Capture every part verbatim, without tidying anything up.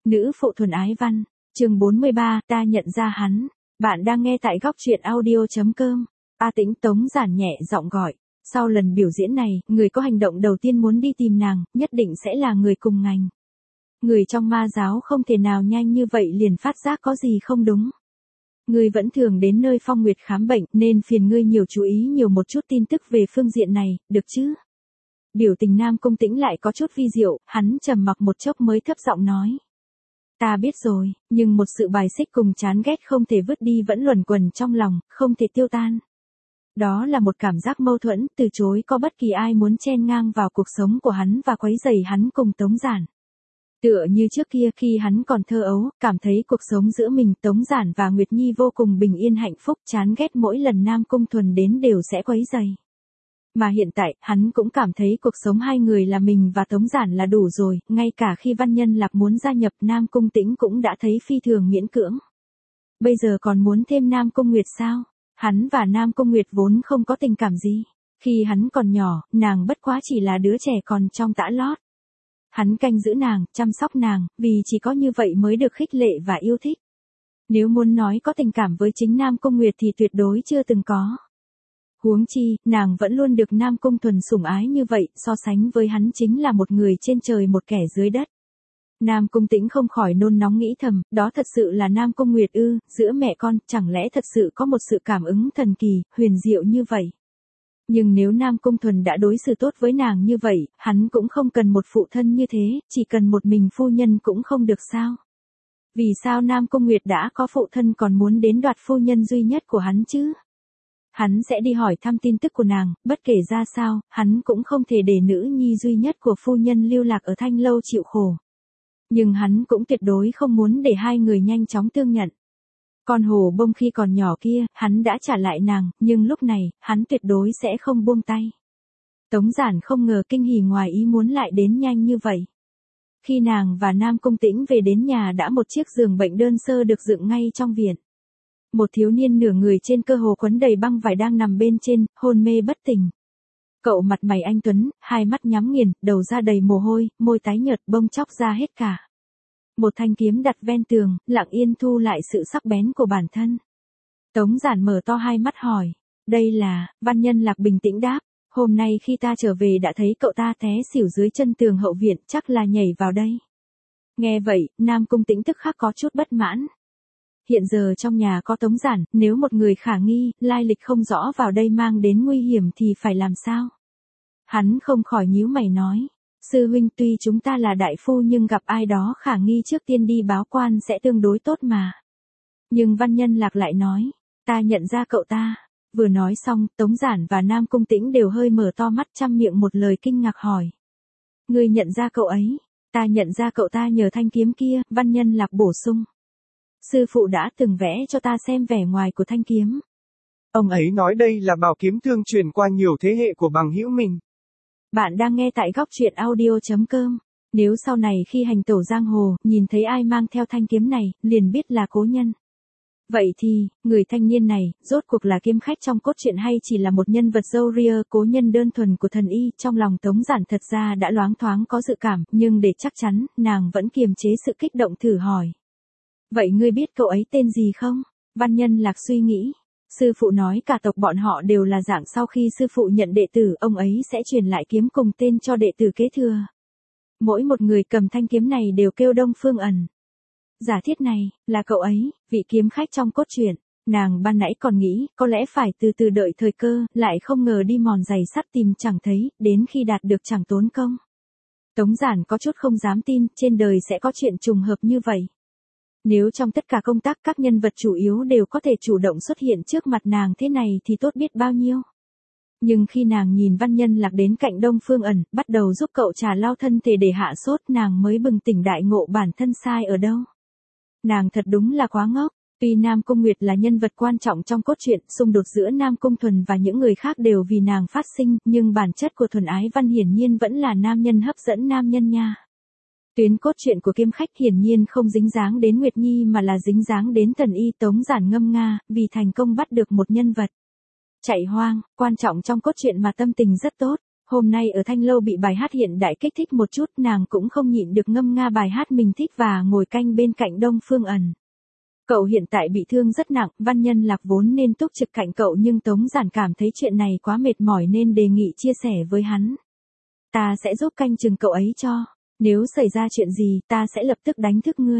Nữ phụ thuần ái văn, chương bốn mươi ba, ta nhận ra hắn. Bạn đang nghe tại góc truyện audio.com. A Tĩnh Tống Giản nhẹ giọng gọi. Sau lần biểu diễn này, người có hành động đầu tiên muốn đi tìm nàng, nhất định sẽ là người cùng ngành. Người trong ma giáo không thể nào nhanh như vậy liền phát giác có gì không đúng. Ngươi vẫn thường đến nơi Phong Nguyệt khám bệnh nên phiền ngươi nhiều chú ý nhiều một chút tin tức về phương diện này, được chứ? Biểu tình Nam Cung Tĩnh lại có chút vi diệu, hắn trầm mặc một chốc mới thấp giọng nói. Ta biết rồi, nhưng một sự bài xích cùng chán ghét không thể vứt đi vẫn luẩn quẩn trong lòng, không thể tiêu tan. Đó là một cảm giác mâu thuẫn, từ chối có bất kỳ ai muốn chen ngang vào cuộc sống của hắn và quấy rầy hắn cùng Tống Giản. Tựa như trước kia khi hắn còn thơ ấu, cảm thấy cuộc sống giữa mình Tống Giản và Nguyệt Nhi vô cùng bình yên hạnh phúc, chán ghét mỗi lần Nam Cung Thuần đến đều sẽ quấy rầy. Mà hiện tại, hắn cũng cảm thấy cuộc sống hai người là mình và Tống Giản là đủ rồi, ngay cả khi Văn Nhân Lạc muốn gia nhập Nam Cung Tĩnh cũng đã thấy phi thường miễn cưỡng. Bây giờ còn muốn thêm Nam Cung Nguyệt sao? Hắn và Nam Cung Nguyệt vốn không có tình cảm gì. Khi hắn còn nhỏ, nàng bất quá chỉ là đứa trẻ còn trong tã lót. Hắn canh giữ nàng, chăm sóc nàng, vì chỉ có như vậy mới được khích lệ và yêu thích. Nếu muốn nói có tình cảm với chính Nam Cung Nguyệt thì tuyệt đối chưa từng có. Huống chi, nàng vẫn luôn được Nam Cung Thuần sủng ái như vậy, so sánh với hắn chính là một người trên trời một kẻ dưới đất. Nam Cung Tĩnh không khỏi nôn nóng nghĩ thầm, đó thật sự là Nam Cung Nguyệt ư, giữa mẹ con, chẳng lẽ thật sự có một sự cảm ứng thần kỳ, huyền diệu như vậy. Nhưng nếu Nam Cung Thuần đã đối xử tốt với nàng như vậy, hắn cũng không cần một phụ thân như thế, chỉ cần một mình phu nhân cũng không được sao. Vì sao Nam Cung Nguyệt đã có phụ thân còn muốn đến đoạt phu nhân duy nhất của hắn chứ? Hắn sẽ đi hỏi thăm tin tức của nàng, bất kể ra sao, hắn cũng không thể để nữ nhi duy nhất của phu nhân lưu lạc ở Thanh Lâu chịu khổ. Nhưng hắn cũng tuyệt đối không muốn để hai người nhanh chóng tương nhận. Con hồ bông khi còn nhỏ kia, hắn đã trả lại nàng, nhưng lúc này, hắn tuyệt đối sẽ không buông tay. Tống Giản không ngờ kinh hỉ ngoài ý muốn lại đến nhanh như vậy. Khi nàng và Nam Cung Tĩnh về đến nhà đã một chiếc giường bệnh đơn sơ được dựng ngay trong viện. Một thiếu niên nửa người trên cơ hồ quấn đầy băng vải đang nằm bên trên, hôn mê bất tỉnh. Cậu mặt mày anh tuấn, hai mắt nhắm nghiền, đầu da đầy mồ hôi, môi tái nhợt bông chóc ra hết cả. Một thanh kiếm đặt ven tường, lặng yên thu lại sự sắc bén của bản thân. Tống Giản mở to hai mắt hỏi, đây là, Văn Nhân Lạc bình tĩnh đáp, hôm nay khi ta trở về đã thấy cậu ta té xỉu dưới chân tường hậu viện, chắc là nhảy vào đây. Nghe vậy, Nam Cung Tĩnh tức khắc có chút bất mãn. Hiện giờ trong nhà có Tống Giản, nếu một người khả nghi, lai lịch không rõ vào đây mang đến nguy hiểm thì phải làm sao? Hắn không khỏi nhíu mày nói, sư huynh tuy chúng ta là đại phu nhưng gặp ai đó khả nghi trước tiên đi báo quan sẽ tương đối tốt mà. Nhưng Văn Nhân Lạc lại nói, ta nhận ra cậu ta. Vừa nói xong, Tống Giản và Nam Cung Tĩnh đều hơi mở to mắt trăm miệng một lời kinh ngạc hỏi. Ngươi nhận ra cậu ấy? Ta nhận ra cậu ta nhờ thanh kiếm kia, Văn Nhân Lạc bổ sung. Sư phụ đã từng vẽ cho ta xem vẻ ngoài của thanh kiếm. Ông ấy nói đây là bảo kiếm thương truyền qua nhiều thế hệ của bằng hữu mình. Bạn đang nghe tại góc truyện audio.com. Nếu sau này khi hành tẩu giang hồ, nhìn thấy ai mang theo thanh kiếm này, liền biết là cố nhân. Vậy thì, người thanh niên này, rốt cuộc là kiếm khách trong cốt truyện hay chỉ là một nhân vật râu ria cố nhân đơn thuần của thần y, trong lòng Tống Giản thật ra đã loáng thoáng có dự cảm, nhưng để chắc chắn, nàng vẫn kiềm chế sự kích động thử hỏi. Vậy ngươi biết cậu ấy tên gì không? Văn Nhân Lạc suy nghĩ. Sư phụ nói cả tộc bọn họ đều là dạng sau khi sư phụ nhận đệ tử, ông ấy sẽ truyền lại kiếm cùng tên cho đệ tử kế thừa. Mỗi một người cầm thanh kiếm này đều kêu Đông Phương Ẩn. Giả thiết này, là cậu ấy, vị kiếm khách trong cốt truyện. Nàng ban nãy còn nghĩ, có lẽ phải từ từ đợi thời cơ, lại không ngờ đi mòn giày sắt tìm chẳng thấy, đến khi đạt được chẳng tốn công. Tống Giản có chút không dám tin, trên đời sẽ có chuyện trùng hợp như vậy. Nếu trong tất cả công tác các nhân vật chủ yếu đều có thể chủ động xuất hiện trước mặt nàng thế này thì tốt biết bao nhiêu. Nhưng khi nàng nhìn Văn Nhân Lạc đến cạnh Đông Phương Ẩn, bắt đầu giúp cậu trà lau thân thể để hạ sốt, nàng mới bừng tỉnh đại ngộ bản thân sai ở đâu. Nàng thật đúng là quá ngốc. Tuy Nam Cung Nguyệt là nhân vật quan trọng trong cốt truyện, xung đột giữa Nam Cung Thuần và những người khác đều vì nàng phát sinh, nhưng bản chất của Thuần Ái Văn hiển nhiên vẫn là nam nhân hấp dẫn nam nhân nha. Tuyến cốt truyện của kiếm khách hiển nhiên không dính dáng đến Nguyệt Nhi mà là dính dáng đến thần y Tống Giản ngâm nga, vì thành công bắt được một nhân vật chạy hoang, quan trọng trong cốt truyện mà tâm tình rất tốt. Hôm nay ở Thanh Lâu bị bài hát hiện đại kích thích một chút, nàng cũng không nhịn được ngâm nga bài hát mình thích và ngồi canh bên cạnh Đông Phương Ẩn. Cậu hiện tại bị thương rất nặng, Văn Nhân Lạc vốn nên túc trực cạnh cậu nhưng Tống Giản cảm thấy chuyện này quá mệt mỏi nên đề nghị chia sẻ với hắn. Ta sẽ giúp canh chừng cậu ấy cho, nếu xảy ra chuyện gì ta sẽ lập tức đánh thức ngươi.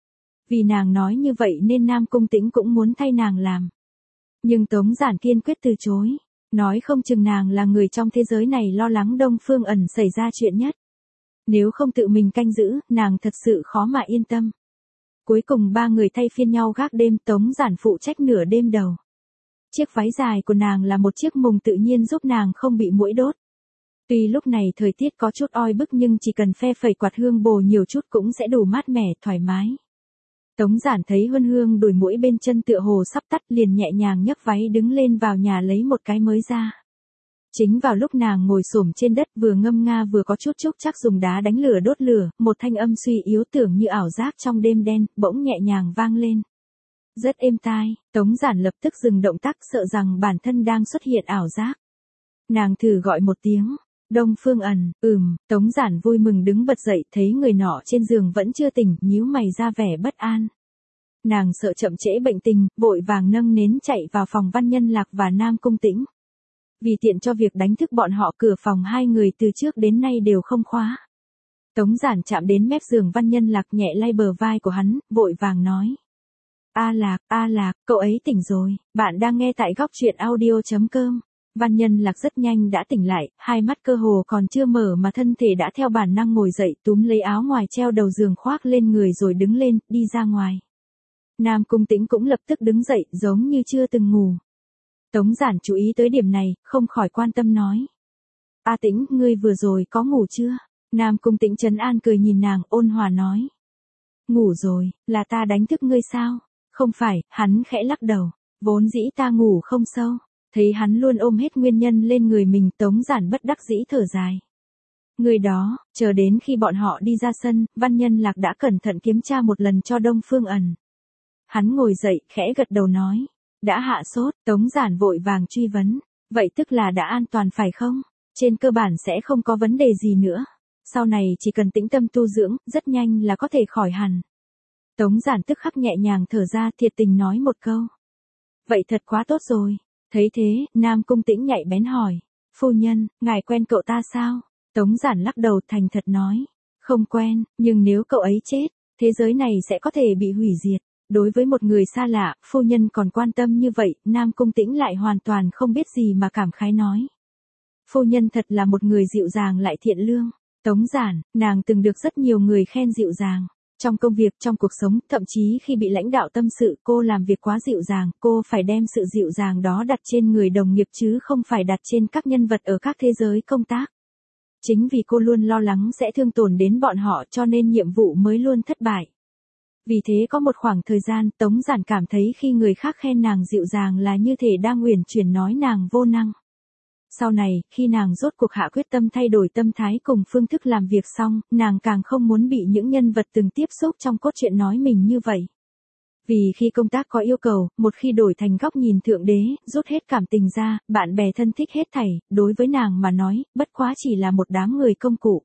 Vì nàng nói như vậy nên Nam Cung Tĩnh cũng muốn thay nàng làm. Nhưng Tống Giản kiên quyết từ chối, nói không chừng nàng là người trong thế giới này lo lắng Đông Phương Ẩn xảy ra chuyện nhất. Nếu không tự mình canh giữ, nàng thật sự khó mà yên tâm. Cuối cùng ba người thay phiên nhau gác đêm, Tống Giản phụ trách nửa đêm đầu. Chiếc váy dài của nàng là một chiếc mùng tự nhiên giúp nàng không bị muỗi đốt. Tuy lúc này thời tiết có chút oi bức nhưng chỉ cần phe phẩy quạt hương bồ nhiều chút cũng sẽ đủ mát mẻ, thoải mái. Tống Giản thấy huân hương đùi mũi bên chân tựa hồ sắp tắt liền nhẹ nhàng nhấc váy đứng lên vào nhà lấy một cái mới ra. Chính vào lúc nàng ngồi xổm trên đất vừa ngâm nga vừa có chút chúc chắc dùng đá đánh lửa đốt lửa, một thanh âm suy yếu tưởng như ảo giác trong đêm đen, bỗng nhẹ nhàng vang lên. Rất êm tai, Tống Giản lập tức dừng động tác sợ rằng bản thân đang xuất hiện ảo giác. Nàng thử gọi một tiếng, Đông Phương Ẩn, ừm, Tống Giản vui mừng đứng bật dậy thấy người nọ trên giường vẫn chưa tỉnh, nhíu mày ra vẻ bất an. Nàng sợ chậm trễ bệnh tình, vội vàng nâng nến chạy vào phòng Văn Nhân Lạc và Nam Cung Tĩnh. Vì tiện cho việc đánh thức bọn họ cửa phòng hai người từ trước đến nay đều không khóa. Tống Giản chạm đến mép giường Văn Nhân Lạc nhẹ lay bờ vai của hắn, vội vàng nói. A Lạc, A Lạc, cậu ấy tỉnh rồi, bạn đang nghe tại góc truyện audio chấm com. Văn Nhân Lạc rất nhanh đã tỉnh lại, hai mắt cơ hồ còn chưa mở mà thân thể đã theo bản năng ngồi dậy túm lấy áo ngoài treo đầu giường khoác lên người rồi đứng lên, đi ra ngoài. Nam Cung Tĩnh cũng lập tức đứng dậy giống như chưa từng ngủ. Tống Giản chú ý tới điểm này, không khỏi quan tâm nói. A Tĩnh, ngươi vừa rồi có ngủ chưa? Nam Cung Tĩnh trấn an cười nhìn nàng, ôn hòa nói. Ngủ rồi, là ta đánh thức ngươi sao? Không phải, hắn khẽ lắc đầu, vốn dĩ ta ngủ không sâu. Thấy hắn luôn ôm hết nguyên nhân lên người mình, Tống Giản bất đắc dĩ thở dài. Người đó, chờ đến khi bọn họ đi ra sân, Văn Nhân Lạc đã cẩn thận kiểm tra một lần cho Đông Phương Ẩn. Hắn ngồi dậy, khẽ gật đầu nói. Đã hạ sốt, Tống Giản vội vàng truy vấn. Vậy tức là đã an toàn phải không? Trên cơ bản sẽ không có vấn đề gì nữa. Sau này chỉ cần tĩnh tâm tu dưỡng, rất nhanh là có thể khỏi hẳn. Tống Giản tức khắc nhẹ nhàng thở ra, thiệt tình nói một câu. Vậy thật quá tốt rồi. Thấy thế, Nam Cung Tĩnh nhạy bén hỏi. Phu nhân, ngài quen cậu ta sao? Tống Giản lắc đầu thành thật nói. Không quen, nhưng nếu cậu ấy chết, thế giới này sẽ có thể bị hủy diệt. Đối với một người xa lạ, phu nhân còn quan tâm như vậy, Nam Cung Tĩnh lại hoàn toàn không biết gì mà cảm khái nói. Phu nhân thật là một người dịu dàng lại thiện lương. Tống Giản, nàng từng được rất nhiều người khen dịu dàng. Trong công việc, trong cuộc sống, thậm chí khi bị lãnh đạo tâm sự, cô làm việc quá dịu dàng, cô phải đem sự dịu dàng đó đặt trên người đồng nghiệp chứ không phải đặt trên các nhân vật ở các thế giới công tác. Chính vì cô luôn lo lắng sẽ thương tổn đến bọn họ cho nên nhiệm vụ mới luôn thất bại. Vì thế có một khoảng thời gian, Tống Giản cảm thấy khi người khác khen nàng dịu dàng là như thể đang uyển chuyển nói nàng vô năng. Sau này, khi nàng rốt cuộc hạ quyết tâm thay đổi tâm thái cùng phương thức làm việc xong, nàng càng không muốn bị những nhân vật từng tiếp xúc trong cốt truyện nói mình như vậy. Vì khi công tác có yêu cầu, một khi đổi thành góc nhìn thượng đế, rút hết cảm tình ra, bạn bè thân thích hết thảy, đối với nàng mà nói, bất quá chỉ là một đám người công cụ.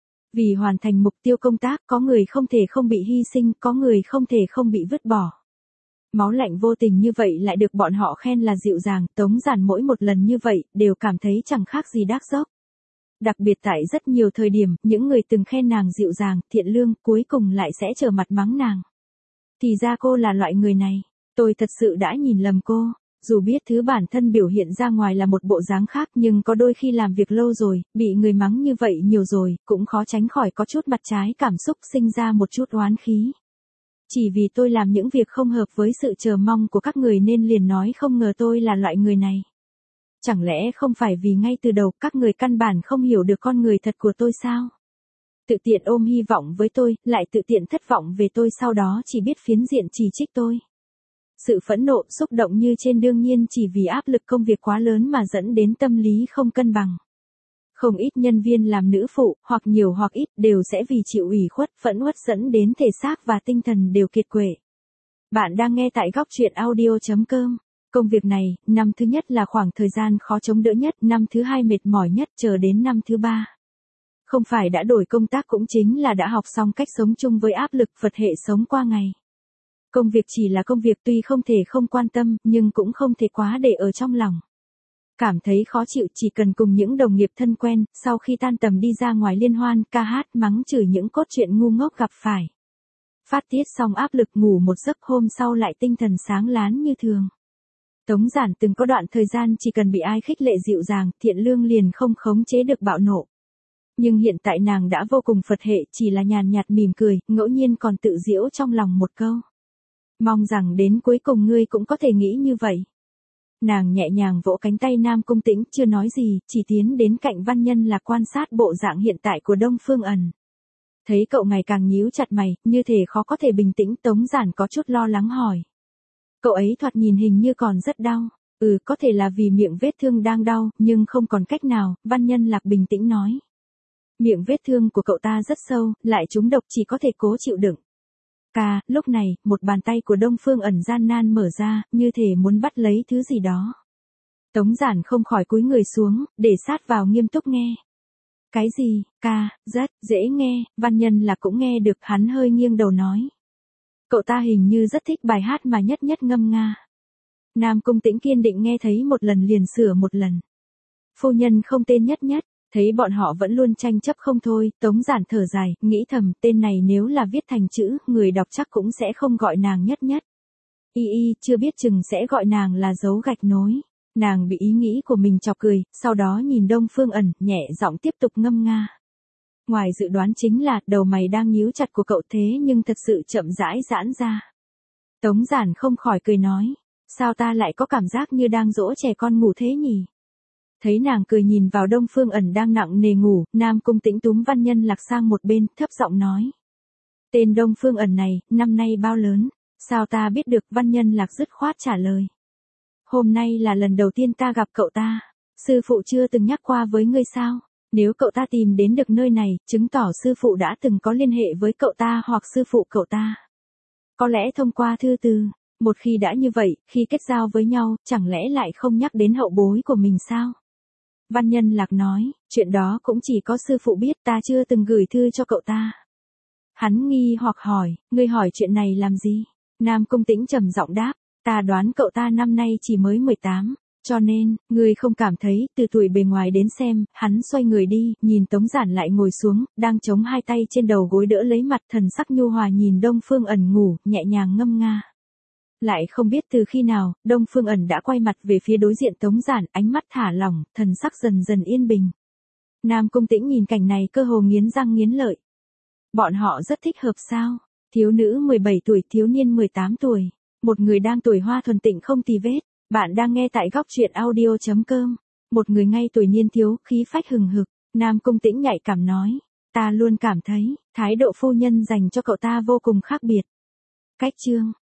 Vì hoàn thành mục tiêu công tác, có người không thể không bị hy sinh, có người không thể không bị vứt bỏ. Máu lạnh vô tình như vậy lại được bọn họ khen là dịu dàng, Tống Giản mỗi một lần như vậy, đều cảm thấy chẳng khác gì đác dốc. Đặc biệt tại rất nhiều thời điểm, những người từng khen nàng dịu dàng, thiện lương, cuối cùng lại sẽ trở mặt mắng nàng. Thì ra cô là loại người này. Tôi thật sự đã nhìn lầm cô. Dù biết thứ bản thân biểu hiện ra ngoài là một bộ dáng khác nhưng có đôi khi làm việc lâu rồi, bị người mắng như vậy nhiều rồi, cũng khó tránh khỏi có chút mặt trái cảm xúc sinh ra một chút oán khí. Chỉ vì tôi làm những việc không hợp với sự chờ mong của các người nên liền nói không ngờ tôi là loại người này. Chẳng lẽ không phải vì ngay từ đầu các người căn bản không hiểu được con người thật của tôi sao? Tự tiện ôm hy vọng với tôi, lại tự tiện thất vọng về tôi sau đó chỉ biết phiến diện chỉ trích tôi. Sự phẫn nộ, xúc động như trên đương nhiên chỉ vì áp lực công việc quá lớn mà dẫn đến tâm lý không cân bằng. Không ít nhân viên làm nữ phụ, hoặc nhiều hoặc ít, đều sẽ vì chịu ủy khuất, phẫn uất dẫn đến thể xác và tinh thần đều kiệt quệ. Bạn đang nghe tại góc truyện audio chấm com. Công việc này, năm thứ nhất là khoảng thời gian khó chống đỡ nhất, năm thứ hai mệt mỏi nhất chờ đến năm thứ ba. Không phải đã đổi công tác cũng chính là đã học xong cách sống chung với áp lực Phật hệ sống qua ngày. Công việc chỉ là công việc tuy không thể không quan tâm, nhưng cũng không thể quá để ở trong lòng. Cảm thấy khó chịu chỉ cần cùng những đồng nghiệp thân quen, sau khi tan tầm đi ra ngoài liên hoan, ca hát mắng chửi những cốt truyện ngu ngốc gặp phải. Phát tiết xong áp lực ngủ một giấc hôm sau lại tinh thần sáng láng như thường. Tống Giản từng có đoạn thời gian chỉ cần bị ai khích lệ dịu dàng, thiện lương liền không khống chế được bạo nộ. Nhưng hiện tại nàng đã vô cùng Phật hệ, chỉ là nhàn nhạt mỉm cười, ngẫu nhiên còn tự giễu trong lòng một câu. Mong rằng đến cuối cùng ngươi cũng có thể nghĩ như vậy. Nàng nhẹ nhàng vỗ cánh tay Nam Cung Tĩnh, chưa nói gì, chỉ tiến đến cạnh Văn Nhân Lạc quan sát bộ dạng hiện tại của Đông Phương Ẩn. Thấy cậu ngày càng nhíu chặt mày, như thể khó có thể bình tĩnh, Tống Giản có chút lo lắng hỏi. Cậu ấy thoạt nhìn hình như còn rất đau. Ừ, có thể là vì miệng vết thương đang đau, nhưng không còn cách nào, Văn Nhân Lạc bình tĩnh nói. Miệng vết thương của cậu ta rất sâu, lại trúng độc chỉ có thể cố chịu đựng. Ca, lúc này, một bàn tay của Đông Phương Ẩn gian nan mở ra, như thể muốn bắt lấy thứ gì đó. Tống Giản không khỏi cúi người xuống, để sát vào nghiêm túc nghe. Cái gì, ca, rất, dễ nghe, Văn Nhân Lạc cũng nghe được, hắn hơi nghiêng đầu nói. Cậu ta hình như rất thích bài hát mà Nhất Nhất ngâm nga. Nam Cung Tĩnh kiên định nghe thấy một lần liền sửa một lần. Phu nhân không tên Nhất Nhất, thấy bọn họ vẫn luôn tranh chấp không thôi, Tống Giản thở dài, nghĩ thầm tên này nếu là viết thành chữ, người đọc chắc cũng sẽ không gọi nàng Nhất Nhất. Y y, chưa biết chừng sẽ gọi nàng là dấu gạch nối. Nàng bị ý nghĩ của mình chọc cười, sau đó nhìn Đông Phương Ẩn, nhẹ giọng tiếp tục ngâm nga. Ngoài dự đoán chính là, đầu mày đang nhíu chặt của cậu thế nhưng thật sự chậm rãi giãn ra. Tống Giản không khỏi cười nói, sao ta lại có cảm giác như đang dỗ trẻ con ngủ thế nhỉ? Thấy nàng cười nhìn vào Đông Phương Ẩn đang nặng nề ngủ, Nam Cung Tĩnh túm Văn Nhân Lạc sang một bên, thấp giọng nói. Tên Đông Phương Ẩn này, năm nay bao lớn? Sao ta biết được? Văn Nhân Lạc dứt khoát trả lời. Hôm nay là lần đầu tiên ta gặp cậu ta. Sư phụ chưa từng nhắc qua với ngươi sao? Nếu cậu ta tìm đến được nơi này, chứng tỏ sư phụ đã từng có liên hệ với cậu ta hoặc sư phụ cậu ta. Có lẽ thông qua thư từ. Một khi đã như vậy, khi kết giao với nhau, chẳng lẽ lại không nhắc đến hậu bối của mình sao? Văn Nhân Lạc nói, chuyện đó cũng chỉ có sư phụ biết, ta chưa từng gửi thư cho cậu ta. Hắn nghi hoặc hỏi, ngươi hỏi chuyện này làm gì? Nam Cung Tĩnh trầm giọng đáp, ta đoán cậu ta năm nay chỉ mới mười tám, cho nên, ngươi không cảm thấy, từ tuổi bề ngoài đến xem, hắn xoay người đi, nhìn Tống Giản lại ngồi xuống, đang chống hai tay trên đầu gối đỡ lấy mặt, thần sắc nhu hòa nhìn Đông Phương Ẩn ngủ, nhẹ nhàng ngâm nga. Lại không biết từ khi nào, Đông Phương Ẩn đã quay mặt về phía đối diện Tống Giản, ánh mắt thả lỏng, thần sắc dần dần yên bình. Nam Cung Tĩnh nhìn cảnh này cơ hồ nghiến răng nghiến lợi. Bọn họ rất thích hợp sao? Thiếu nữ mười bảy tuổi, thiếu niên mười tám tuổi. Một người đang tuổi hoa thuần tịnh không tì vết. Bạn đang nghe tại góc truyện audio chấm com. Một người ngay tuổi niên thiếu, khí phách hừng hực. Nam Cung Tĩnh nhạy cảm nói. Ta luôn cảm thấy, thái độ phu nhân dành cho cậu ta vô cùng khác biệt. Cách chương.